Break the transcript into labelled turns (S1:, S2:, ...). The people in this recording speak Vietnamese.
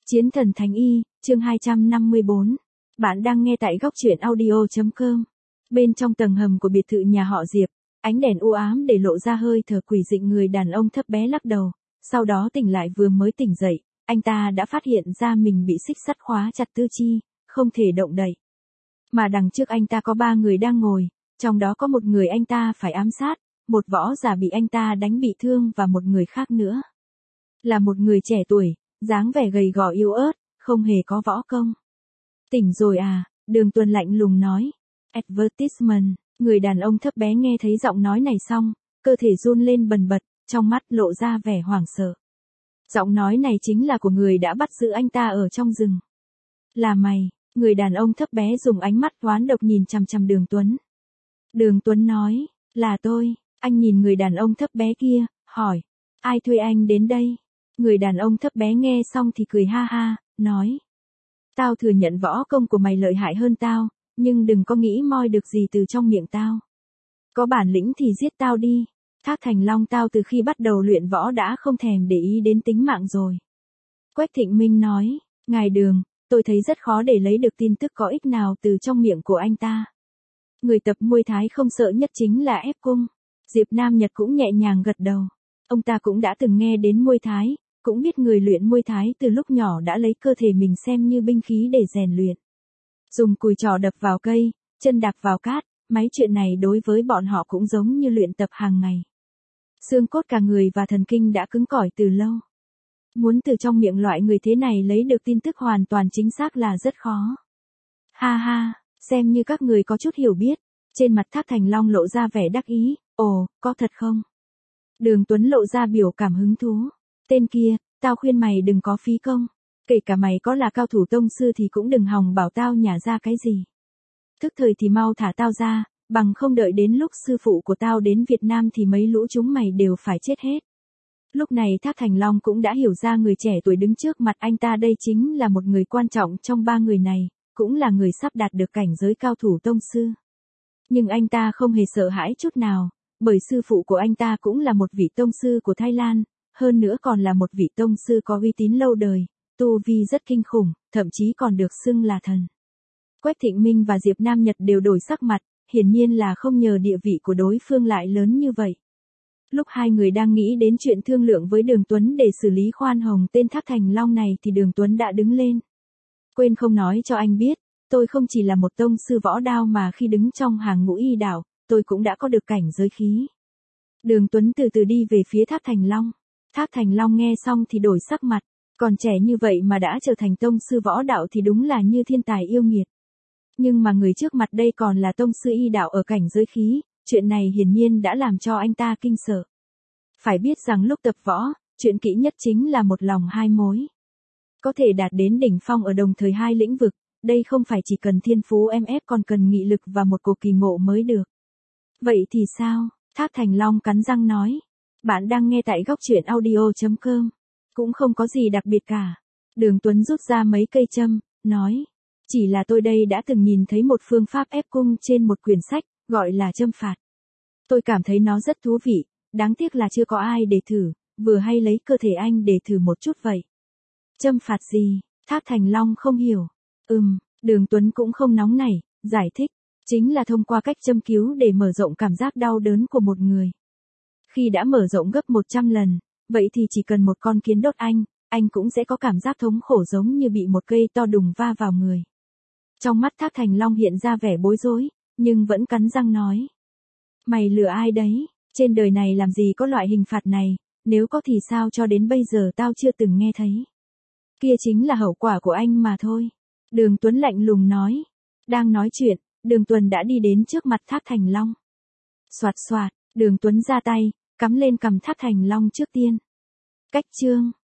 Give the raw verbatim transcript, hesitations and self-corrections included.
S1: Chiến thần Thánh Y, chương hai trăm năm mươi bốn. Bạn đang nghe tại góc truyện audio chấm com. Bên trong tầng hầm của biệt thự nhà họ Diệp, ánh đèn u ám để lộ ra hơi thở quỷ dị người đàn ông thấp bé lắc đầu. Sau đó tỉnh lại vừa mới tỉnh dậy, anh ta đã phát hiện ra mình bị xích sắt khóa chặt tứ chi, không thể động đậy. Mà đằng trước anh ta có ba người đang ngồi, trong đó có một người anh ta phải ám sát, một võ giả bị anh ta đánh bị thương và một người khác nữa. Là một người trẻ tuổi, dáng vẻ gầy gò yếu ớt, không hề có võ công. Tỉnh rồi à, Đường Tuần lạnh lùng nói. Advertisement, người đàn ông thấp bé nghe thấy giọng nói này xong, cơ thể run lên bần bật, trong mắt lộ ra vẻ hoảng sợ. Giọng nói này chính là của người đã bắt giữ anh ta ở trong rừng. Là mày, người đàn ông thấp bé dùng ánh mắt oán độc nhìn chằm chằm Đường Tuấn. Đường Tuấn nói, là tôi. Anh nhìn người đàn ông thấp bé kia, hỏi, ai thuê anh đến đây? Người đàn ông thấp bé nghe xong thì cười ha ha, nói. Tao thừa nhận võ công của mày lợi hại hơn tao, nhưng đừng có nghĩ moi được gì từ trong miệng tao. Có bản lĩnh thì giết tao đi. Thác Thành Long tao từ khi bắt đầu luyện võ đã không thèm để ý đến tính mạng rồi. Quách Thịnh Minh nói, ngài Đường, tôi thấy rất khó để lấy được tin tức có ích nào từ trong miệng của anh ta. Người tập Muay Thái không sợ nhất chính là ép cung. Diệp Nam Nhật cũng nhẹ nhàng gật đầu. Ông ta cũng đã từng nghe đến Muay Thái, cũng biết người luyện Muay Thái từ lúc nhỏ đã lấy cơ thể mình xem như binh khí để rèn luyện. Dùng cùi trỏ đập vào cây, chân đạp vào cát, mấy chuyện này đối với bọn họ cũng giống như luyện tập hàng ngày. Xương cốt cả người và thần kinh đã cứng cỏi từ lâu. Muốn từ trong miệng loại người thế này lấy được tin tức hoàn toàn chính xác là rất khó. Ha ha, xem như các người có chút hiểu biết. Trên mặt Thác Thành Long lộ ra vẻ đắc ý, ồ, có thật không? Đường Tuấn lộ ra biểu cảm hứng thú. Tên kia, tao khuyên mày đừng có phí công. Kể cả mày có là cao thủ tông sư thì cũng đừng hòng bảo tao nhả ra cái gì. Thức thời thì mau thả tao ra, bằng không đợi đến lúc sư phụ của tao đến Việt Nam thì mấy lũ chúng mày đều phải chết hết. Lúc này Thác Thành Long cũng đã hiểu ra người trẻ tuổi đứng trước mặt anh ta đây chính là một người quan trọng trong ba người này, cũng là người sắp đạt được cảnh giới cao thủ tông sư. Nhưng anh ta không hề sợ hãi chút nào, bởi sư phụ của anh ta cũng là một vị tông sư của Thái Lan, hơn nữa còn là một vị tông sư có uy tín lâu đời, tu vi rất kinh khủng, thậm chí còn được xưng là thần. Quách Thịnh Minh và Diệp Nam Nhật đều đổi sắc mặt, hiển nhiên là không ngờ địa vị của đối phương lại lớn như vậy. Lúc hai người đang nghĩ đến chuyện thương lượng với Đường Tuấn để xử lý khoan hồng tên Thác Thành Long này thì Đường Tuấn đã đứng lên. Quên không nói cho anh biết, tôi không chỉ là một tông sư võ đao mà khi đứng trong hàng ngũ y đạo, tôi cũng đã có được cảnh giới khí. Đường Tuấn từ từ đi về phía Thác Thành Long. Thác Thành Long nghe xong thì đổi sắc mặt, còn trẻ như vậy mà đã trở thành tông sư võ đạo thì đúng là như thiên tài yêu nghiệt. Nhưng mà người trước mặt đây còn là tông sư y đạo ở cảnh giới khí, chuyện này hiển nhiên đã làm cho anh ta kinh sợ. Phải biết rằng lúc tập võ, chuyện kỹ nhất chính là một lòng hai mối. Có thể đạt đến đỉnh phong ở đồng thời hai lĩnh vực, đây không phải chỉ cần thiên phú em ép còn cần nghị lực và một cuộc kỳ ngộ mới được. Vậy thì sao? Thác Thành Long cắn răng nói. Bạn đang nghe tại góc truyện audio chấm com. Cũng không có gì đặc biệt cả. Đường Tuấn rút ra mấy cây châm, nói. Chỉ là tôi đây đã từng nhìn thấy một phương pháp ép cung trên một quyển sách, gọi là châm phạt. Tôi cảm thấy nó rất thú vị, đáng tiếc là chưa có ai để thử, vừa hay lấy cơ thể anh để thử một chút vậy. Châm phạt gì? Thác Thành Long không hiểu. Ừm, Đường Tuấn cũng không nóng nảy, giải thích. Chính là thông qua cách châm cứu để mở rộng cảm giác đau đớn của một người. Khi đã mở rộng gấp một trăm lần, vậy thì chỉ cần một con kiến đốt anh, anh cũng sẽ có cảm giác thống khổ giống như bị một cây to đùng va vào người. Trong mắt Thác Thành Long hiện ra vẻ bối rối, nhưng vẫn cắn răng nói. Mày lừa ai đấy, trên đời này làm gì có loại hình phạt này, nếu có thì sao cho đến bây giờ tao chưa từng nghe thấy. Kia chính là hậu quả của anh mà thôi. Đường Tuấn lạnh lùng nói. Đang nói chuyện, Đường Tuần đã đi đến trước mặt Thác Thành Long. Soạt soạt, Đường Tuấn ra tay, cắm lên cằm Thác Thành Long trước tiên. Cách chương.